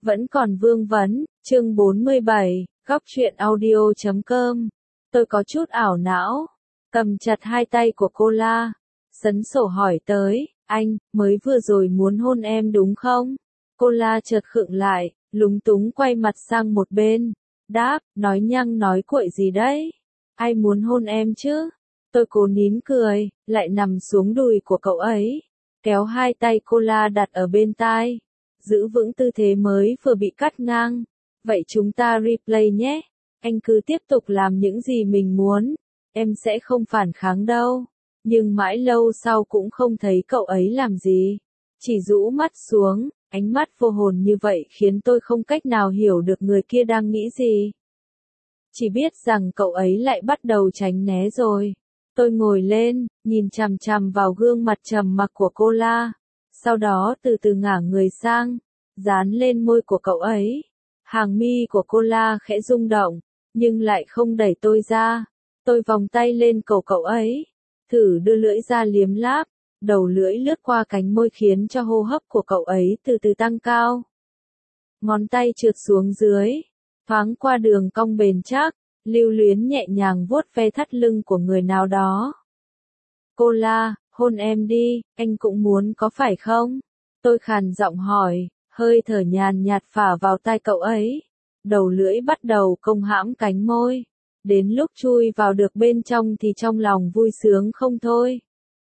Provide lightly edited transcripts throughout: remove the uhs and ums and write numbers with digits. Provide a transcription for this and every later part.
Vẫn còn vương vấn, chương 47, góc truyện audio.com. Tôi có chút ảo não, cầm chặt hai tay của cô La, sấn sổ hỏi tới, anh, mới vừa rồi muốn hôn em đúng không? Cô La chợt khựng lại, lúng túng quay mặt sang một bên, đáp, nói nhăng nói cuội gì đấy? Ai muốn hôn em chứ? Tôi cố nín cười, lại nằm xuống đùi của cậu ấy, kéo hai tay cô La đặt ở bên tai, giữ vững tư thế mới vừa bị cắt ngang. Vậy chúng ta replay nhé, anh cứ tiếp tục làm những gì mình muốn, em sẽ không phản kháng đâu. Nhưng mãi lâu sau cũng không thấy cậu ấy làm gì, chỉ rũ mắt xuống, ánh mắt vô hồn như vậy khiến tôi không cách nào hiểu được người kia đang nghĩ gì. Chỉ biết rằng cậu ấy lại bắt đầu tránh né rồi. Tôi ngồi lên, nhìn chằm chằm vào gương mặt trầm mặc của cô La, sau đó từ từ ngả người sang, dán lên môi của cậu ấy. Hàng mi của cô La khẽ rung động, nhưng lại không đẩy tôi ra. Tôi vòng tay lên cổ cậu ấy, thử đưa lưỡi ra liếm láp, đầu lưỡi lướt qua cánh môi khiến cho hô hấp của cậu ấy từ từ tăng cao. Ngón tay trượt xuống dưới, thoáng qua đường cong bền chắc, lưu luyến nhẹ nhàng vuốt ve thắt lưng của người nào đó. Cô La, hôn em đi, anh cũng muốn có phải không? Tôi khàn giọng hỏi, hơi thở nhàn nhạt phả vào tai cậu ấy. Đầu lưỡi bắt đầu công hãm cánh môi. Đến lúc chui vào được bên trong thì trong lòng vui sướng không thôi.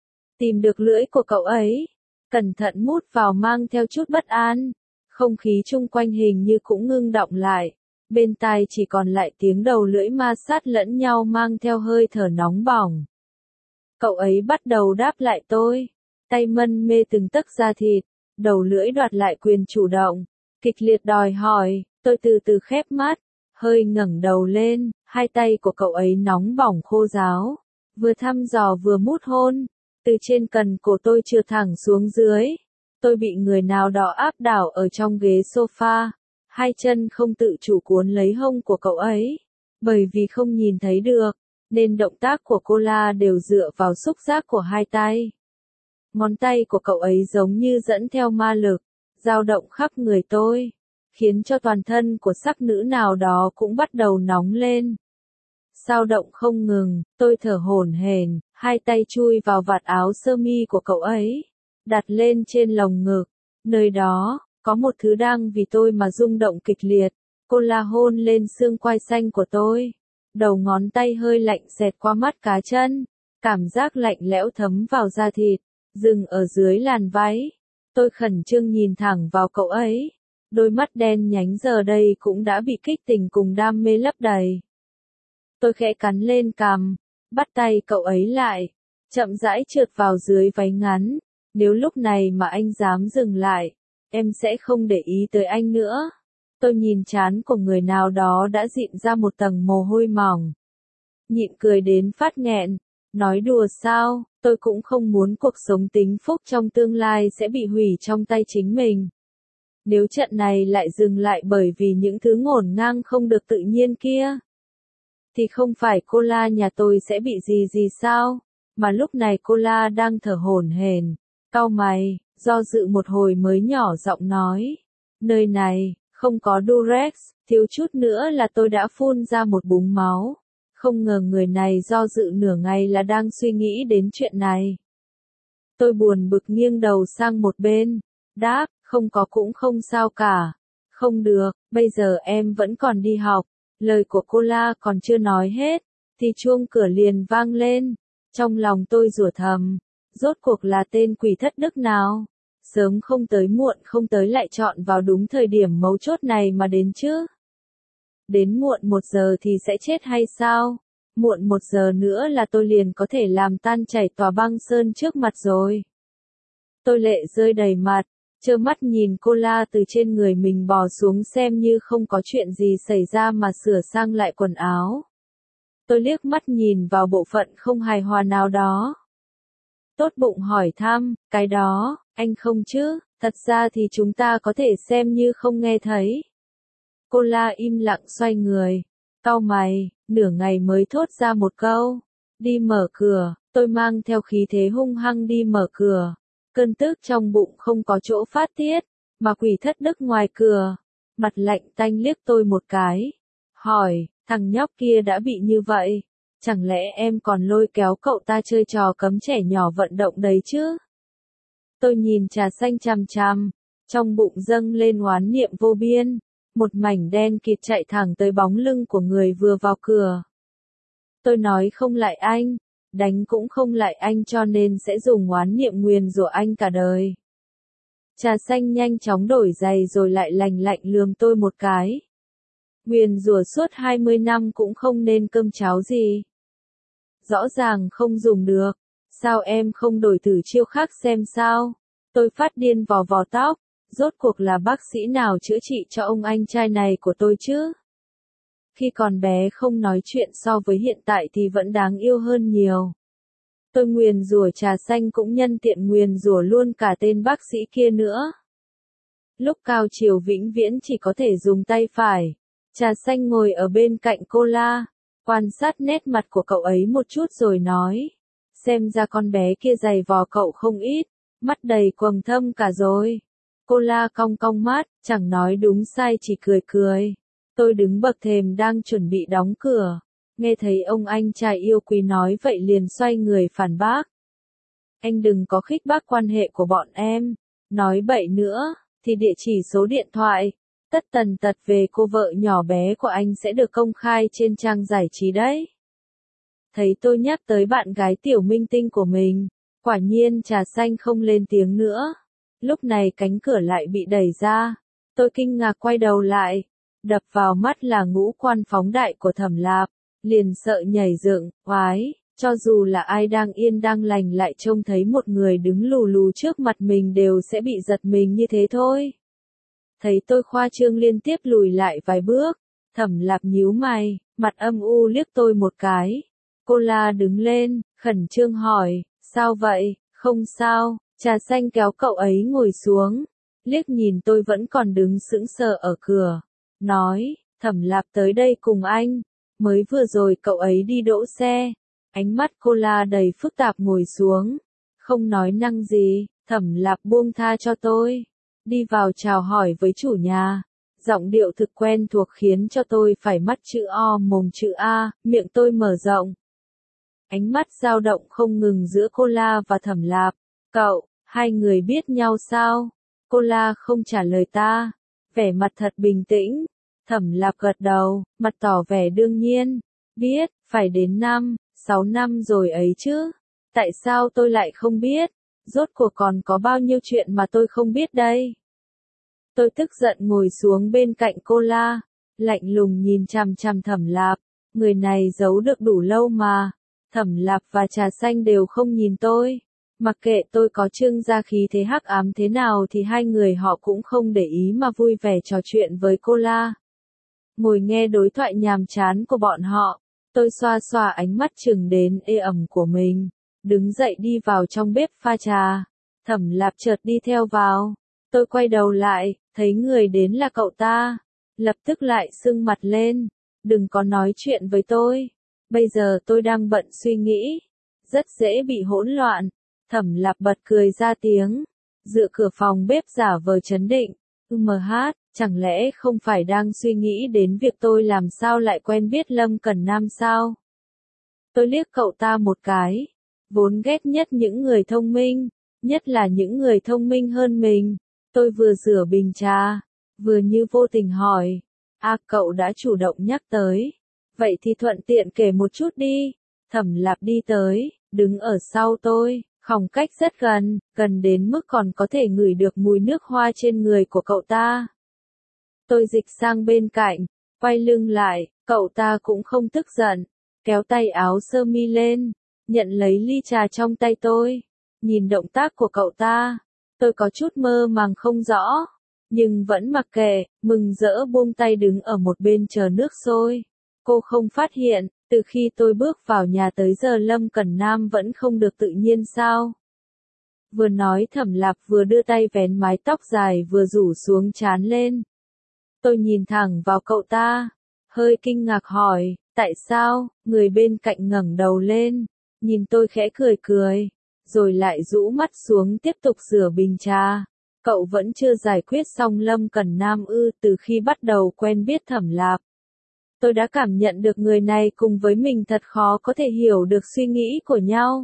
Tìm được lưỡi của cậu ấy, cẩn thận mút vào mang theo chút bất an. Không khí chung quanh hình như cũng ngưng đọng lại. Bên tai chỉ còn lại tiếng đầu lưỡi ma sát lẫn nhau mang theo hơi thở nóng bỏng. Cậu ấy bắt đầu đáp lại tôi, tay mân mê từng tấc da thịt, đầu lưỡi đoạt lại quyền chủ động, kịch liệt đòi hỏi. Tôi từ từ khép mắt, hơi ngẩng đầu lên, hai tay của cậu ấy nóng bỏng khô ráo, vừa thăm dò vừa mút hôn, từ trên cần cổ tôi trượt thẳng xuống dưới. Tôi bị người nào đó áp đảo ở trong ghế sofa, hai chân không tự chủ cuốn lấy hông của cậu ấy, bởi vì không nhìn thấy được, nên động tác của cô La đều dựa vào xúc giác của hai tay. Ngón tay của cậu ấy giống như dẫn theo ma lực, dao động khắp người tôi, khiến cho toàn thân của sắc nữ nào đó cũng bắt đầu nóng lên. Dao động không ngừng, tôi thở hổn hển, hai tay chui vào vạt áo sơ mi của cậu ấy, đặt lên trên lồng ngực, nơi đó có một thứ đang vì tôi mà rung động kịch liệt. Cô La hôn lên xương quai xanh của tôi, đầu ngón tay hơi lạnh xẹt qua mắt cá chân, cảm giác lạnh lẽo thấm vào da thịt, dừng ở dưới làn váy. Tôi khẩn trương nhìn thẳng vào cậu ấy, đôi mắt đen nhánh giờ đây cũng đã bị kích tình cùng đam mê lấp đầy. Tôi khẽ cắn lên cằm, bắt tay cậu ấy lại, chậm rãi trượt vào dưới váy ngắn. Nếu lúc này mà anh dám dừng lại, em sẽ không để ý tới anh nữa. Tôi nhìn trán của người nào đó đã dịn ra một tầng mồ hôi mỏng. Nhịn cười đến phát nghẹn, nói đùa sao, tôi cũng không muốn cuộc sống tính phúc trong tương lai sẽ bị hủy trong tay chính mình. Nếu trận này lại dừng lại bởi vì những thứ ngổn ngang không được tự nhiên kia, thì không phải cô La nhà tôi sẽ bị gì sao? Mà lúc này cô La đang thở hổn hển, cau mày, do dự một hồi mới nhỏ giọng nói, nơi này không có Durex, thiếu chút nữa là tôi đã phun ra một búng máu. Không ngờ người này do dự nửa ngày là đang suy nghĩ đến chuyện này. Tôi buồn bực nghiêng đầu sang một bên, đáp, không có cũng không sao cả. Không được, bây giờ em vẫn còn đi học. Lời của cô La còn chưa nói hết, thì chuông cửa liền vang lên. Trong lòng tôi rủa thầm, rốt cuộc là tên quỷ thất đức nào? Sớm không tới muộn không tới lại chọn vào đúng thời điểm mấu chốt này mà đến chứ. Đến muộn 1 giờ thì sẽ chết hay sao? Muộn 1 giờ nữa là tôi liền có thể làm tan chảy tòa băng sơn trước mặt rồi. Tôi lệ rơi đầy mặt, trơ mắt nhìn cô La từ trên người mình bò xuống xem như không có chuyện gì xảy ra mà sửa sang lại quần áo. Tôi liếc mắt nhìn vào bộ phận không hài hòa nào đó. Tốt bụng hỏi thăm, cái đó, anh không chứ, thật ra thì chúng ta có thể xem như không nghe thấy. Cô La im lặng xoay người, cau mày, nửa ngày mới thốt ra một câu, đi mở cửa. Tôi mang theo khí thế hung hăng đi mở cửa, cơn tức trong bụng không có chỗ phát tiết, mà quỷ thất đức ngoài cửa, mặt lạnh tanh liếc tôi một cái. Hỏi, thằng nhóc kia đã bị như vậy, chẳng lẽ em còn lôi kéo cậu ta chơi trò cấm trẻ nhỏ vận động đấy chứ? Tôi nhìn trà xanh chằm chằm, trong bụng dâng lên oán niệm vô biên, một mảnh đen kịt chạy thẳng tới bóng lưng của người vừa vào cửa. Tôi nói không lại anh, đánh cũng không lại anh cho nên sẽ dùng oán niệm nguyền rủa anh cả đời. Trà xanh nhanh chóng đổi giày rồi lại lành lạnh lườm tôi một cái. Nguyền rủa suốt 20 năm cũng không nên cơm cháo gì. Rõ ràng không dùng được, sao em không đổi thử chiêu khác xem sao? Tôi phát điên vò vò tóc, rốt cuộc là bác sĩ nào chữa trị cho ông anh trai này của tôi chứ? Khi còn bé không nói chuyện so với hiện tại thì vẫn đáng yêu hơn nhiều. Tôi nguyền rủa trà xanh cũng nhân tiện nguyền rủa luôn cả tên bác sĩ kia nữa. Lúc cao chiều vĩnh viễn chỉ có thể dùng tay phải. Trà xanh ngồi ở bên cạnh Cola, quan sát nét mặt của cậu ấy một chút rồi nói. Xem ra con bé kia giày vò cậu không ít, mắt đầy quầng thâm cả rồi. Cola cong cong mắt, chẳng nói đúng sai chỉ cười cười. Tôi đứng bậc thềm đang chuẩn bị đóng cửa. Nghe thấy ông anh trai yêu quý nói vậy liền xoay người phản bác. Anh đừng có khích bác quan hệ của bọn em. Nói bậy nữa, thì địa chỉ số điện thoại, tất tần tật về cô vợ nhỏ bé của anh sẽ được công khai trên trang giải trí đấy. Thấy tôi nhắc tới bạn gái tiểu minh tinh của mình, quả nhiên trà xanh không lên tiếng nữa. Lúc này cánh cửa lại bị đẩy ra. Tôi kinh ngạc quay đầu lại. Đập vào mắt là ngũ quan phóng đại của Thẩm Lạp. Liền sợ nhảy dựng, oái, cho dù là ai đang yên đang lành lại trông thấy một người đứng lù lù trước mặt mình đều sẽ bị giật mình như thế thôi. Thấy tôi khoa trương liên tiếp lùi lại vài bước, Thẩm Lạp nhíu mày, mặt âm u liếc tôi một cái. Cola đứng lên, khẩn trương hỏi, sao vậy, không sao, trà xanh kéo cậu ấy ngồi xuống, liếc nhìn tôi vẫn còn đứng sững sờ ở cửa, nói, Thẩm Lạp tới đây cùng anh. Mới vừa rồi cậu ấy đi đỗ xe, ánh mắt Cola đầy phức tạp ngồi xuống, không nói năng gì, Thẩm Lạp buông tha cho tôi, đi vào chào hỏi với chủ nhà, giọng điệu thực quen thuộc khiến cho tôi phải mắt chữ O mồm chữ A, miệng tôi mở rộng. Ánh mắt dao động không ngừng giữa Cola và Thẩm Lạp, cậu, hai người biết nhau sao? Cola không trả lời ta, vẻ mặt thật bình tĩnh. Thẩm Lạp gật đầu, mặt tỏ vẻ đương nhiên, biết, phải đến 6 năm rồi ấy chứ. Tại sao tôi lại không biết? Rốt cuộc còn có bao nhiêu chuyện mà tôi không biết đây? Tôi tức giận ngồi xuống bên cạnh Cola, lạnh lùng nhìn chằm chằm Thẩm Lạp, người này giấu được đủ lâu mà. Thẩm Lạp và trà xanh đều không nhìn tôi. Mặc kệ tôi có trưng ra khí thế hắc ám thế nào thì hai người họ cũng không để ý mà vui vẻ trò chuyện với Cola. Ngồi nghe đối thoại nhàm chán của bọn họ, tôi xoa xoa ánh mắt chừng đến ê ẩm của mình, đứng dậy đi vào trong bếp pha trà. Thẩm Lạp chợt đi theo vào, tôi quay đầu lại, thấy người đến là cậu ta, lập tức lại sưng mặt lên, đừng có nói chuyện với tôi, bây giờ tôi đang bận suy nghĩ, rất dễ bị hỗn loạn. Thẩm Lạp bật cười ra tiếng, dựa cửa phòng bếp giả vờ trấn định, chẳng lẽ không phải đang suy nghĩ đến việc tôi làm sao lại quen biết Lâm Cẩn Nam sao? Tôi liếc cậu ta một cái, vốn ghét nhất những người thông minh, nhất là những người thông minh hơn mình. Tôi vừa rửa bình trà, vừa như vô tình hỏi, cậu đã chủ động nhắc tới, vậy thì thuận tiện kể một chút đi. Thẩm Lạp đi tới, đứng ở sau tôi, khoảng cách rất gần, gần đến mức còn có thể ngửi được mùi nước hoa trên người của cậu ta. Tôi dịch sang bên cạnh, quay lưng lại, cậu ta cũng không tức giận, kéo tay áo sơ mi lên, nhận lấy ly trà trong tay tôi. Nhìn động tác của cậu ta, tôi có chút mơ màng không rõ, nhưng vẫn mặc kệ, mừng rỡ buông tay đứng ở một bên chờ nước sôi. Cô không phát hiện, từ khi tôi bước vào nhà tới giờ Lâm Cẩn Nam vẫn không được tự nhiên sao? Vừa nói Thẩm Lạp vừa đưa tay vén mái tóc dài vừa rủ xuống trán lên. Tôi nhìn thẳng vào cậu ta, hơi kinh ngạc hỏi, tại sao? Người bên cạnh ngẩng đầu lên, nhìn tôi khẽ cười cười, rồi lại rũ mắt xuống tiếp tục rửa bình trà. cậu vẫn chưa giải quyết xong Lâm Cẩn Nam ư? Từ khi bắt đầu quen biết Thẩm Lạp, tôi đã cảm nhận được người này cùng với mình thật khó có thể hiểu được suy nghĩ của nhau.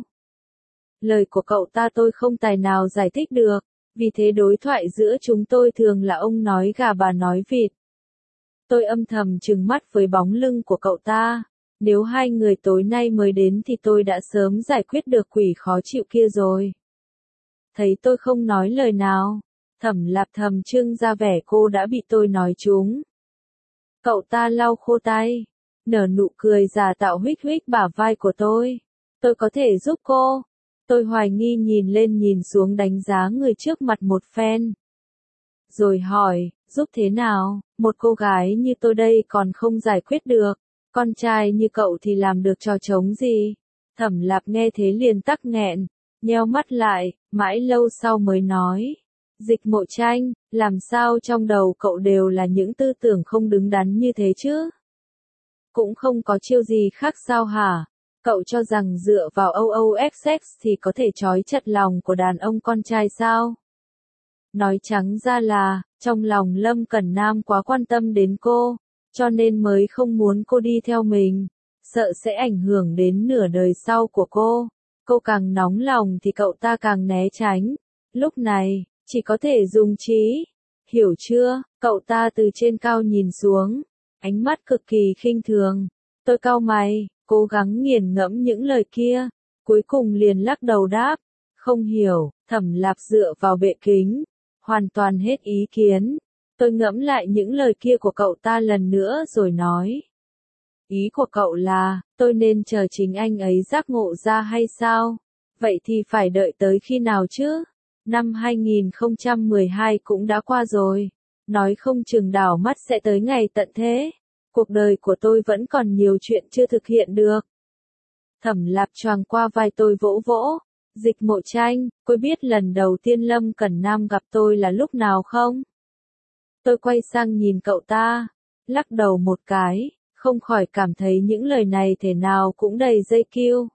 Lời của cậu ta tôi không tài nào giải thích được, vì thế đối thoại giữa chúng tôi thường là ông nói gà bà nói vịt. Tôi âm thầm trừng mắt với bóng lưng của cậu ta. Nếu hai người tối nay mới đến thì tôi đã sớm giải quyết được quỷ khó chịu kia rồi. Thấy tôi không nói lời nào, Thẩm Lạp thầm trưng ra vẻ cô đã bị tôi nói trúng. Cậu ta lau khô tay, nở nụ cười giả tạo huých huých bả vai của tôi. Tôi có thể giúp cô. Tôi hoài nghi nhìn lên nhìn xuống đánh giá người trước mặt một phen. Rồi hỏi, giúp thế nào, một cô gái như tôi đây còn không giải quyết được, con trai như cậu thì làm được trò trống gì? Thẩm Lạp nghe thế liền tắc nghẹn, nheo mắt lại, mãi lâu sau mới nói. Dịch Mộ Tranh, làm sao trong đầu cậu đều là những tư tưởng không đứng đắn như thế chứ? Cũng không có chiêu gì khác sao hả? Cậu cho rằng dựa vào OOFX thì có thể trói chặt lòng của đàn ông con trai sao? Nói trắng ra là, trong lòng Lâm Cẩn Nam quá quan tâm đến cô, cho nên mới không muốn cô đi theo mình, sợ sẽ ảnh hưởng đến nửa đời sau của cô. Cô càng nóng lòng thì cậu ta càng né tránh. Lúc này, chỉ có thể dùng trí. Hiểu chưa? Cậu ta từ trên cao nhìn xuống, ánh mắt cực kỳ khinh thường. Tôi cau mày, cố gắng nghiền ngẫm những lời kia, cuối cùng liền lắc đầu đáp. Không hiểu. Thẩm Lạp dựa vào bệ kính, hoàn toàn hết ý kiến. Tôi ngẫm lại những lời kia của cậu ta lần nữa rồi nói. Ý của cậu là, tôi nên chờ chính anh ấy giác ngộ ra hay sao? Vậy thì phải đợi tới khi nào chứ? Năm 2012 cũng đã qua rồi. Nói không chừng đảo mắt sẽ tới ngày tận thế. Cuộc đời của tôi vẫn còn nhiều chuyện chưa thực hiện được. Thẩm Lạp choàng qua vai tôi vỗ vỗ. Dịch Mộ Tranh, cô biết lần đầu tiên Lâm Cẩn Nam gặp tôi là lúc nào không? Tôi quay sang nhìn cậu ta, lắc đầu một cái, không khỏi cảm thấy những lời này thế nào cũng đầy dây kiêu.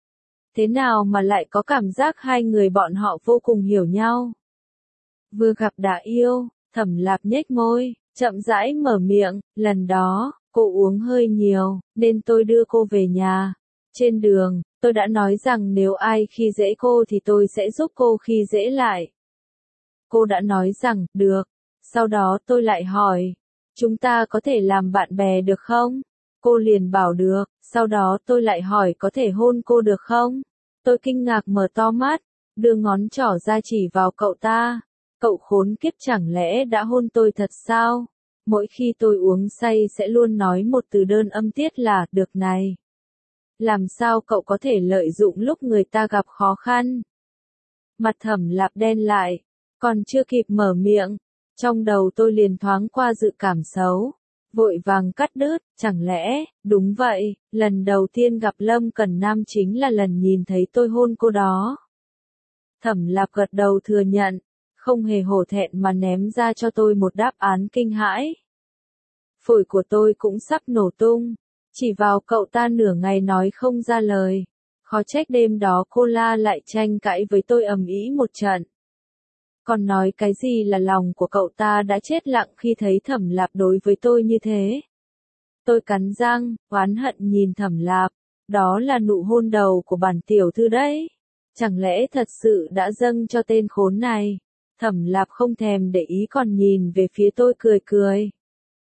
Thế nào mà lại có cảm giác hai người bọn họ vô cùng hiểu nhau? Vừa gặp đã yêu. Thẩm Lạp nhếch môi, chậm rãi mở miệng, lần đó, cô uống hơi nhiều, nên tôi đưa cô về nhà. Trên đường, tôi đã nói rằng nếu ai khi dễ cô thì tôi sẽ giúp cô khi dễ lại. Cô đã nói rằng, được. Sau đó tôi lại hỏi, chúng ta có thể làm bạn bè được không? Cô liền bảo được, sau đó tôi lại hỏi có thể hôn cô được không? Tôi kinh ngạc mở to mắt, đưa ngón trỏ ra chỉ vào cậu ta. Cậu khốn kiếp chẳng lẽ đã hôn tôi thật sao? Mỗi khi tôi uống say sẽ luôn nói một từ đơn âm tiết là, được này. Làm sao cậu có thể lợi dụng lúc người ta gặp khó khăn? Mặt Thẩm Lạp đen lại, còn chưa kịp mở miệng. Trong đầu tôi liền thoáng qua dự cảm xấu. Vội vàng cắt đứt, chẳng lẽ, đúng vậy, lần đầu tiên gặp Lâm Cẩn Nam chính là lần nhìn thấy tôi hôn cô đó. Thẩm Lạp gật đầu thừa nhận, không hề hổ thẹn mà ném ra cho tôi một đáp án kinh hãi. Phổi của tôi cũng sắp nổ tung, chỉ vào cậu ta nửa ngày nói không ra lời. Khó trách đêm đó cô La lại tranh cãi với tôi ầm ĩ một trận. Còn nói cái gì là lòng của cậu ta đã chết lặng khi thấy Thẩm Lạp đối với tôi như thế. Tôi cắn răng, oán hận nhìn Thẩm Lạp, đó là nụ hôn đầu của bản tiểu thư đấy. Chẳng lẽ thật sự đã dâng cho tên khốn này? Thẩm Lạp không thèm để ý còn nhìn về phía tôi cười cười.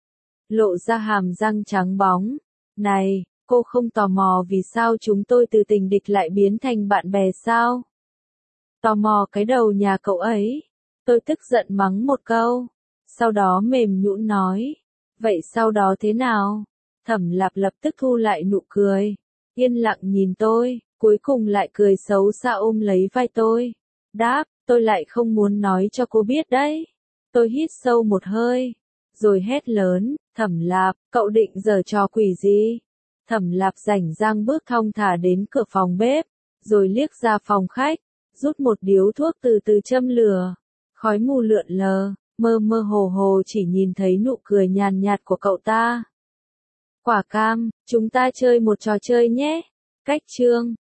Lộ ra hàm răng trắng bóng. Này, cô không tò mò vì sao chúng tôi từ tình địch lại biến thành bạn bè sao? Tò mò cái đầu nhà cậu ấy. Tôi tức giận mắng một câu. Sau đó mềm nhũn nói. Vậy sau đó thế nào? Thẩm Lạp lập tức thu lại nụ cười. Yên lặng nhìn tôi, cuối cùng lại cười xấu xa ôm lấy vai tôi. Đáp, tôi lại không muốn nói cho cô biết đấy. Tôi hít sâu một hơi. Rồi hét lớn, Thẩm Lạp, cậu định giở trò quỷ gì? Thẩm Lạp rảnh rang bước thong thả đến cửa phòng bếp, rồi liếc ra phòng khách, rút một điếu thuốc từ từ châm lửa. Khói mù lượn lờ, mơ mơ hồ hồ chỉ nhìn thấy nụ cười nhàn nhạt của cậu ta. Quả cam, chúng ta chơi một trò chơi nhé. Cách chương